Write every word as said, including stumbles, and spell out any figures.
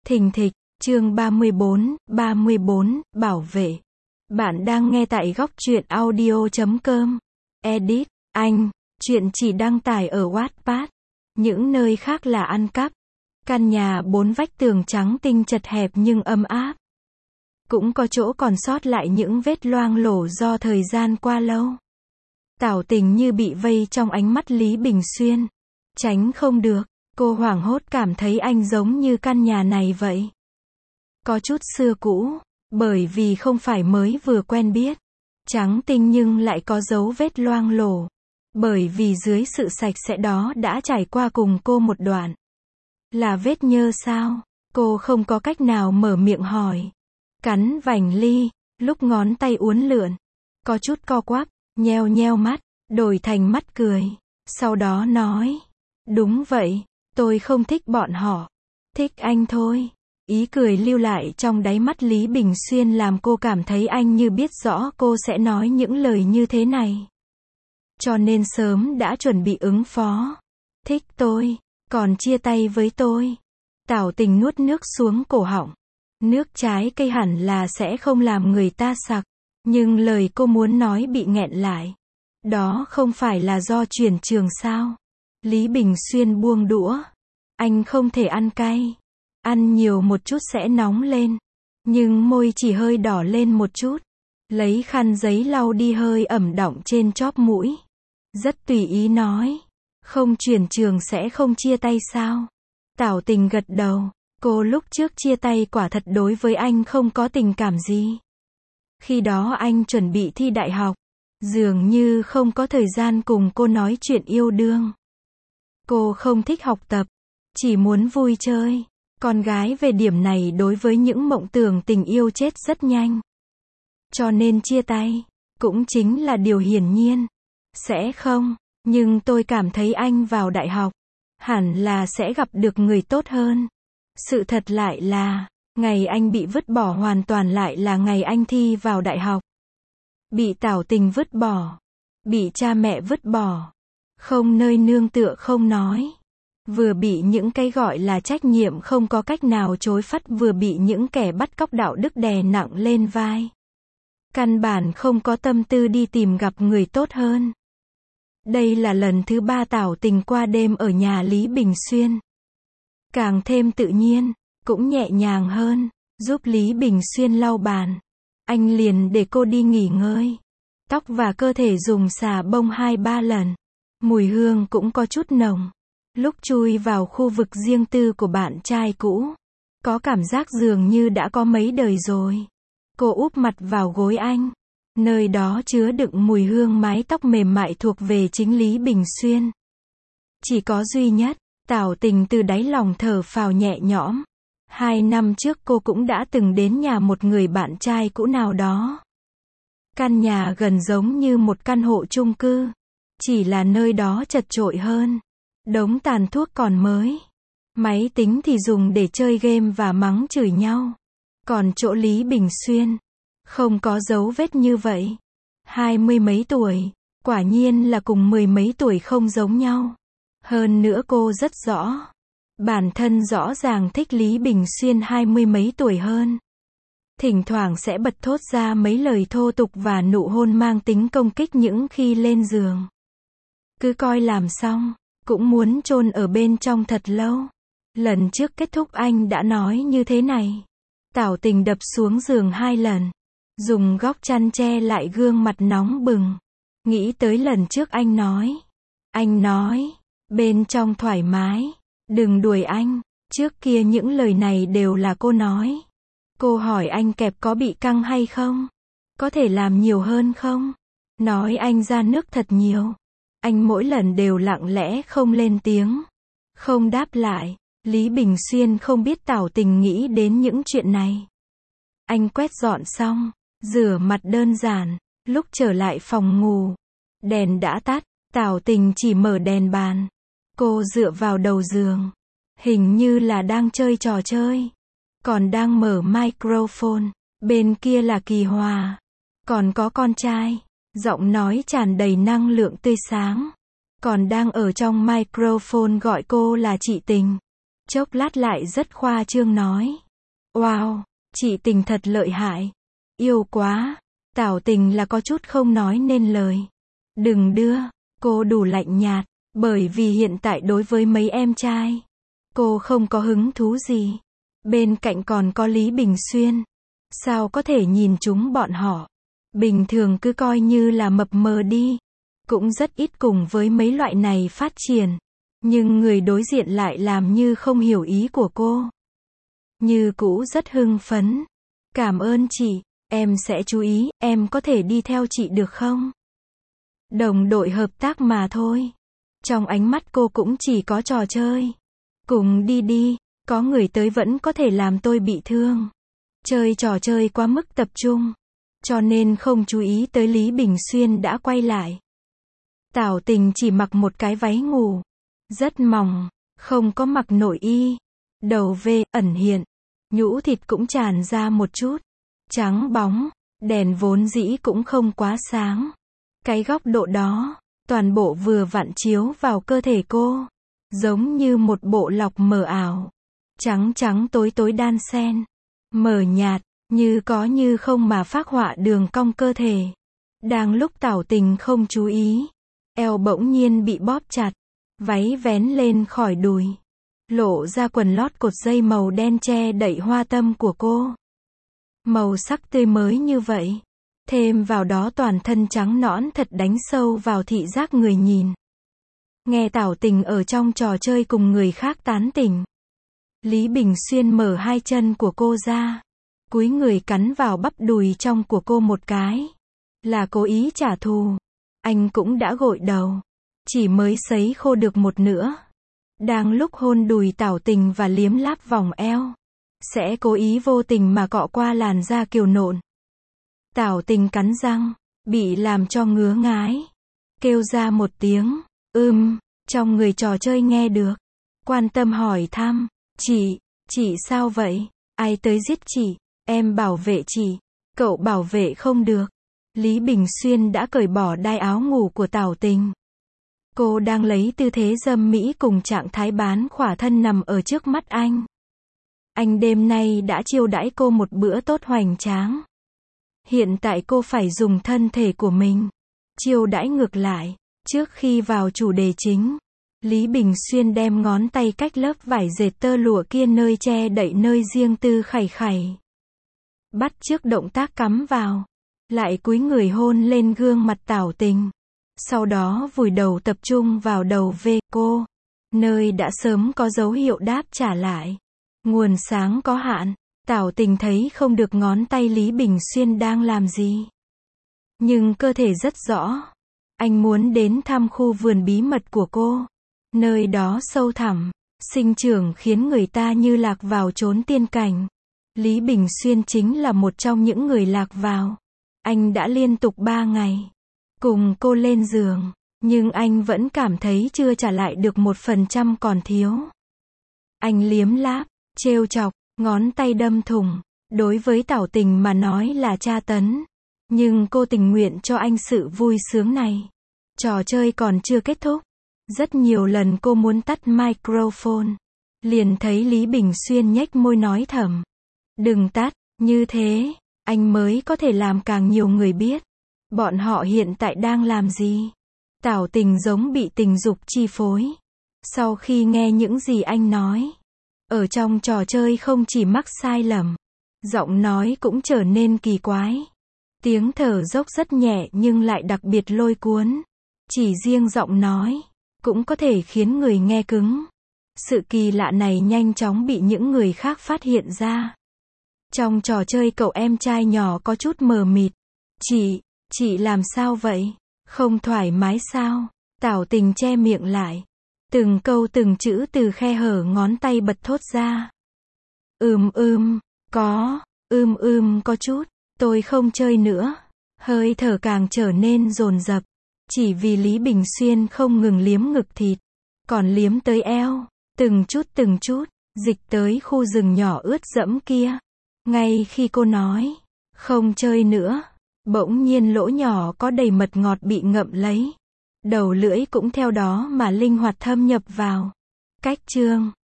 Thình thịch, chương ba mươi bốn, ba mươi bốn, bảo vệ. Bạn đang nghe tại góc truyện audio chấm com. Edit, anh, chuyện chỉ đăng tải ở Wattpad. Những nơi khác là ăn cắp. Căn nhà bốn vách tường trắng tinh chật hẹp nhưng ấm áp. Cũng có chỗ còn sót lại những vết loang lổ do thời gian qua lâu. Tảo Tình như bị vây trong ánh mắt Lý Bình Xuyên. Tránh không được, cô hoảng hốt cảm thấy anh giống như căn nhà này vậy. Có chút xưa cũ, bởi vì không phải mới vừa quen biết. Trắng tinh nhưng lại có dấu vết loang lổ. Bởi vì dưới sự sạch sẽ đó đã trải qua cùng cô một đoạn. Là vết nhơ sao? Cô không có cách nào mở miệng hỏi. Cắn vành ly, lúc ngón tay uốn lượn. Có chút co quắp, nheo nheo mắt, đổi thành mắt cười. Sau đó nói. Đúng vậy, tôi không thích bọn họ. Thích anh thôi. Ý cười lưu lại trong đáy mắt Lý Bình Xuyên làm cô cảm thấy anh như biết rõ cô sẽ nói những lời như thế này. Cho nên sớm đã chuẩn bị ứng phó. Thích tôi, còn chia tay với tôi. Tảo Tình nuốt nước xuống cổ họng. Nước trái cây hẳn là sẽ không làm người ta sặc. Nhưng lời cô muốn nói bị nghẹn lại. Đó không phải là do chuyển trường sao? Lý Bình Xuyên buông đũa. Anh không thể ăn cay. Ăn nhiều một chút sẽ nóng lên. Nhưng môi chỉ hơi đỏ lên một chút. Lấy khăn giấy lau đi hơi ẩm đọng trên chóp mũi. Rất tùy ý nói. Không chuyển trường sẽ không chia tay sao? Tảo Tình gật đầu. Cô lúc trước chia tay quả thật đối với anh không có tình cảm gì. Khi đó anh chuẩn bị thi đại học. Dường như không có thời gian cùng cô nói chuyện yêu đương. Cô không thích học tập. Chỉ muốn vui chơi. Con gái về điểm này đối với những mộng tưởng tình yêu chết rất nhanh. Cho nên chia tay. Cũng chính là điều hiển nhiên. Sẽ không. Nhưng tôi cảm thấy anh vào đại học. Hẳn là sẽ gặp được người tốt hơn. Sự thật lại là. Ngày anh bị vứt bỏ hoàn toàn lại là ngày anh thi vào đại học. Bị Tảo Tình vứt bỏ. Bị cha mẹ vứt bỏ. Không nơi nương tựa không nói. Vừa bị những cái gọi là trách nhiệm không có cách nào chối phắt, vừa bị những kẻ bắt cóc đạo đức đè nặng lên vai. Căn bản không có tâm tư đi tìm gặp người tốt hơn. Đây là lần thứ ba Tảo Tình qua đêm ở nhà Lý Bình Xuyên. Càng thêm tự nhiên, cũng nhẹ nhàng hơn, giúp Lý Bình Xuyên lau bàn. Anh liền để cô đi nghỉ ngơi. Tóc và cơ thể dùng xà bông hai ba lần. Mùi hương cũng có chút nồng. Lúc chui vào khu vực riêng tư của bạn trai cũ, có cảm giác dường như đã có mấy đời rồi. Cô úp mặt vào gối anh. Nơi đó chứa đựng mùi hương mái tóc mềm mại thuộc về chính Lý Bình Xuyên. Chỉ có duy nhất, Tảo Tình từ đáy lòng thở phào nhẹ nhõm. Hai năm trước cô cũng đã từng đến nhà một người bạn trai cũ nào đó. Căn nhà gần giống như một căn hộ chung cư. Chỉ là nơi đó chật chội hơn. Đống tàn thuốc còn mới. Máy tính thì dùng để chơi game và mắng chửi nhau. Còn chỗ Lý Bình Xuyên, không có dấu vết như vậy. Hai mươi mấy tuổi, quả nhiên là cùng mười mấy tuổi không giống nhau. Hơn nữa cô rất rõ. Bản thân rõ ràng thích Lý Bình Xuyên hai mươi mấy tuổi hơn. Thỉnh thoảng sẽ bật thốt ra mấy lời thô tục và nụ hôn mang tính công kích những khi lên giường. Cứ coi làm xong, cũng muốn chôn ở bên trong thật lâu. Lần trước kết thúc anh đã nói như thế này. Tảo Tình đập xuống giường hai lần. Dùng góc chăn che lại gương mặt nóng bừng. Nghĩ tới lần trước anh nói. Anh nói, bên trong thoải mái. Đừng đuổi anh. Trước kia những lời này đều là cô nói. Cô hỏi anh kẹp có bị căng hay không? Có thể làm nhiều hơn không? Nói anh ra nước thật nhiều. Anh mỗi lần đều lặng lẽ không lên tiếng. Không đáp lại. Lý Bình Xuyên không biết Tảo Tình nghĩ đến những chuyện này. Anh quét dọn xong. Rửa mặt đơn giản. Lúc trở lại phòng ngủ. Đèn đã tắt. Tảo Tình chỉ mở đèn bàn. Cô dựa vào đầu giường. Hình như là đang chơi trò chơi. Còn đang mở microphone. Bên kia là Kỳ Hòa. Còn có con trai. Giọng nói tràn đầy năng lượng tươi sáng. Còn đang ở trong microphone gọi cô là chị Tình. Chốc lát lại rất khoa trương nói. Wow, chị Tình thật lợi hại. Yêu quá. Tảo Tình là có chút không nói nên lời. Đừng đưa, cô đủ lạnh nhạt, bởi vì hiện tại đối với mấy em trai, cô không có hứng thú gì. Bên cạnh còn có Lý Bình Xuyên. Sao có thể nhìn chúng bọn họ? Bình thường cứ coi như là mập mờ đi. Cũng rất ít cùng với mấy loại này phát triển. Nhưng người đối diện lại làm như không hiểu ý của cô. Như cũ rất hưng phấn. Cảm ơn chị, em sẽ chú ý, em có thể đi theo chị được không? Đồng đội hợp tác mà thôi. Trong ánh mắt cô cũng chỉ có trò chơi. Cùng đi đi, có người tới vẫn có thể làm tôi bị thương. Chơi trò chơi quá mức tập trung, cho nên không chú ý tới Lý Bình Xuyên đã quay lại. Tảo Tình chỉ mặc một cái váy ngủ, rất mỏng, không có mặc nội y. Đầu V ẩn hiện, nhũ thịt cũng tràn ra một chút, trắng bóng, đèn vốn dĩ cũng không quá sáng. Cái góc độ đó, toàn bộ vừa vặn chiếu vào cơ thể cô, giống như một bộ lọc mờ ảo. Trắng trắng tối tối đan xen, mờ nhạt, như có như không mà phác họa đường cong cơ thể. Đang lúc Tảo Tình không chú ý, eo bỗng nhiên bị bóp chặt, váy vén lên khỏi đùi, lộ ra quần lót cột dây màu đen che đậy hoa tâm của cô. Màu sắc tươi mới như vậy, thêm vào đó toàn thân trắng nõn thật đánh sâu vào thị giác người nhìn. Nghe Tảo Tình ở trong trò chơi cùng người khác tán tỉnh. Lý Bình Xuyên mở hai chân của cô ra, cúi người cắn vào bắp đùi trong của cô một cái. Là cố ý trả thù. Anh cũng đã gội đầu, chỉ mới sấy khô được một nửa. Đang lúc hôn đùi Tảo Tình và liếm láp vòng eo, sẽ cố ý vô tình mà cọ qua làn da kiều nộn. Tảo Tình cắn răng, bị làm cho ngứa ngái, kêu ra một tiếng, ưm, trong người trò chơi nghe được, quan tâm hỏi thăm, chị, chị sao vậy, ai tới giết chị, em bảo vệ chị, cậu bảo vệ không được. Lý Bình Xuyên đã cởi bỏ đai áo ngủ của Tảo Tình. Cô đang lấy tư thế dâm mỹ cùng trạng thái bán khỏa thân nằm ở trước mắt anh. Anh đêm nay đã chiêu đãi cô một bữa tốt hoành tráng. Hiện tại cô phải dùng thân thể của mình chiêu đãi ngược lại. Trước khi vào chủ đề chính, Lý Bình Xuyên đem ngón tay cách lớp vải dệt tơ lụa kia nơi che đậy nơi riêng tư khẩy khẩy. Bắt chước động tác cắm vào, lại cúi người hôn lên gương mặt Tảo Tình. Sau đó vùi đầu tập trung vào đầu V cô, nơi đã sớm có dấu hiệu đáp trả lại. Nguồn sáng có hạn, Tảo Tình thấy không được ngón tay Lý Bình Xuyên đang làm gì. Nhưng cơ thể rất rõ. Anh muốn đến thăm khu vườn bí mật của cô. Nơi đó sâu thẳm, sinh trưởng khiến người ta như lạc vào chốn tiên cảnh. Lý Bình Xuyên chính là một trong những người lạc vào. Anh đã liên tục ba ngày cùng cô lên giường, nhưng anh vẫn cảm thấy chưa trả lại được một phần trăm còn thiếu. Anh liếm láp, trêu chọc, ngón tay đâm thủng. Đối với Tảo Tình mà nói là tra tấn. Nhưng cô tình nguyện cho anh sự vui sướng này. Trò chơi còn chưa kết thúc. Rất nhiều lần cô muốn tắt microphone. Liền thấy Lý Bình Xuyên nhếch môi nói thầm. Đừng tắt, như thế, anh mới có thể làm càng nhiều người biết. Bọn họ hiện tại đang làm gì? Tảo Tình giống bị tình dục chi phối. Sau khi nghe những gì anh nói, ở trong trò chơi không chỉ mắc sai lầm, giọng nói cũng trở nên kỳ quái. Tiếng thở dốc rất nhẹ nhưng lại đặc biệt lôi cuốn. Chỉ riêng giọng nói, cũng có thể khiến người nghe cứng. Sự kỳ lạ này nhanh chóng bị những người khác phát hiện ra. Trong trò chơi cậu em trai nhỏ có chút mờ mịt. Chị, chị làm sao vậy? Không thoải mái sao? Tảo Tình che miệng lại. Từng câu từng chữ từ khe hở ngón tay bật thốt ra. Ừm ừm, có, ưm ưm có chút, tôi không chơi nữa. Hơi thở càng trở nên dồn dập. Chỉ vì Lý Bình Xuyên không ngừng liếm ngực thịt, còn liếm tới eo, từng chút từng chút, dịch tới khu rừng nhỏ ướt đẫm kia. Ngay khi cô nói, không chơi nữa, bỗng nhiên lỗ nhỏ có đầy mật ngọt bị ngậm lấy. Đầu lưỡi cũng theo đó mà linh hoạt thâm nhập vào. Cách chương